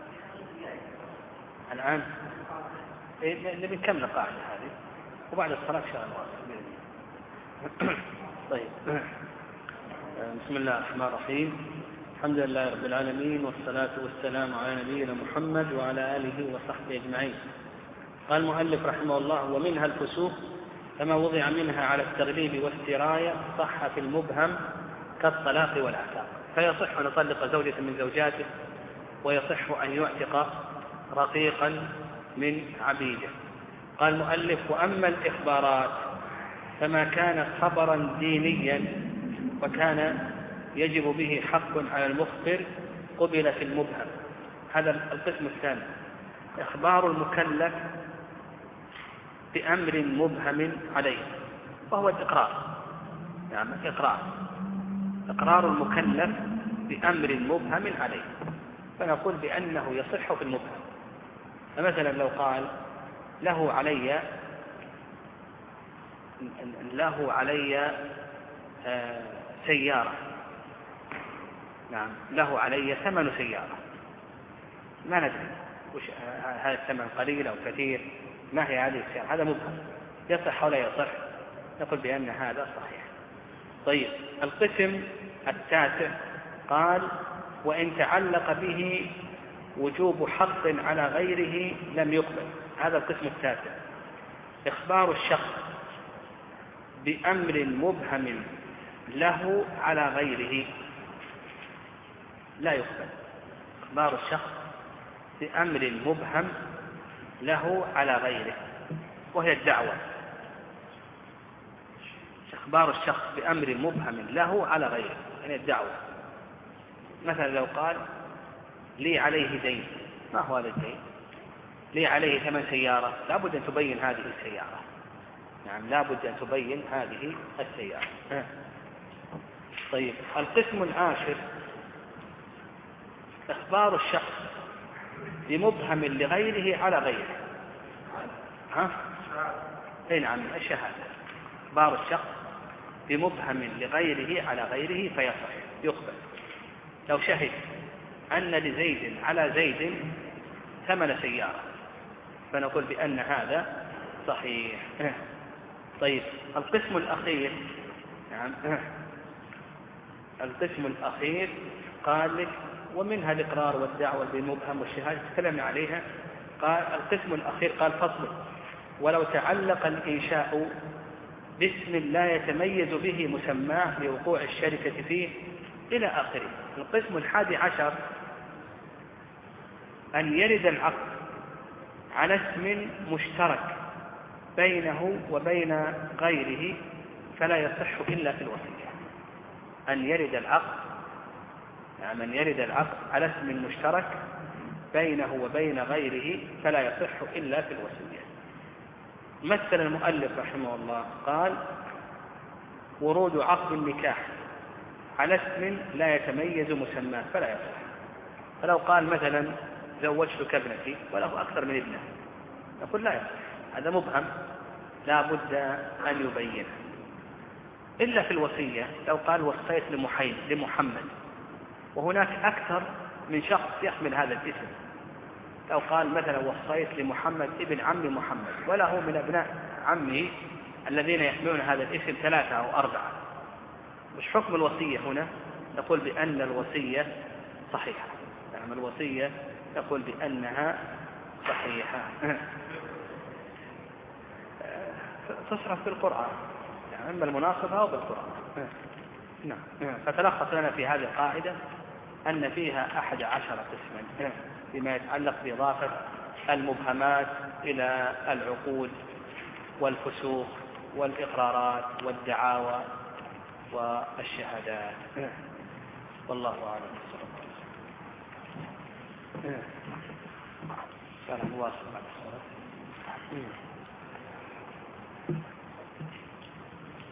الآن نبي نكمل القاعدة هذه وبعد الصلاة إن شاء الله بإذن الله. طيب، بسم الله الرحمن الرحيم، الحمد لله رب العالمين، والصلاة والسلام على نبينا محمد وعلى آله وصحبه أجمعين. قال المؤلف رحمه الله: ومنها الفسوق كما وضع منها على التغليب والسراية صح في المبهم كالطلاق والعتاق، فيصح أن يطلق زوجة من زوجاته، ويصح أن يعتق رقيقا من عبيده. قال المؤلف: وأما الإخبارات فما كان خبرا دينيا وكان يجب به حق على المخبر قبل في المبهم. هذا القسم الثاني، إخبار المكلف بأمر مبهم عليه، وهو الإقرار، يعني إقرار إقرار المكلف بأمر مبهم عليه، فنقول بأنه يصح في المبهم. فمثلا لو قال له علي له علي آه سيارة، نعم له علي ثمن سيارة، ما ندري وش هذا الثمن قليل أو كثير، ما هي هذه السيارة، هذا مبهم، يصح ولا يصح؟ نقول بأن هذا صحيح. طيب، القسم التاسع قال: وإن تعلق به وجوب حق على غيره لم يقبل. هذا القسم التاسع، إخبار الشخص بأمر مبهم له على غيره لا يقبل. إخبار الشخص بأمر مبهم له على غيره، وهي الدعوة. إخبار الشخص بأمر مبهم له على غيره يعني الدعوة. مثلا لو قال لي عليه دين، ما هو هذا الدين؟ لي عليه ثمن سيارة، لا بد أن تبين هذه السيارة، نعم لا بد أن تبين هذه السيارة. طيب، القسم العاشر، إخبار الشخص بمبهم لغيره على غيره. ها؟ أي نعم، الشهادة، إخبار الشخص بمبهم لغيره على غيره فيصح يقبل. لو شهد أن لزيد على زيد ثمن سيارة فنقول بأن هذا صحيح. طيب، القسم الأخير، نعم القسم الأخير قال لك: ومنها الإقرار والدعوة بالمبهم والشهادة، تكلمنا عليها. قال القسم الأخير قال: فصل: ولو تعلق الإنشاء باسم لا يتميز به مسماه لوقوع الشركة فيه إلى آخره. القسم الحادي عشر، أن يرد العقد على اسم مشترك بينه وبين غيره فلا يصح إلا في الوصية. أن يرد العقد يعني أن يرد العقد على اسم مشترك بينه وبين غيره فلا يصح إلا في الوصية. مثل المؤلف رحمه الله قال: ورود عقد النكاح على اسم لا يتميز مسماه فلا يصح. فلو قال مثلا زوجتك ابنتي وله أكثر من ابنه، نقول لا يصح، هذا مبهم لا بد أن يبين. إلا في الوصية، لو قال وصيت لمحمد وهناك أكثر من شخص يحمل هذا الاسم، لو قال مثلا وصيت لمحمد ابن عم محمد وله من أبناء عمه الذين يحملون هذا الاسم ثلاثة أو أربعة، مش حكم الوصية هنا؟ نقول بأن الوصية صحيحة، يعني الوصية نقول بأنها صحيحة. تصرف بالقرآن، يعني أما المناصبة أو بالقرآن. نعم. فتلخص لنا في هذه القاعدة أن فيها أحد عشر قسما فيما يتعلق بإضافة المبهمات إلى العقود والفسوق والإقرارات والدعاوى والشهادات. والله أعلم. كان مواصل بعد الصلاة.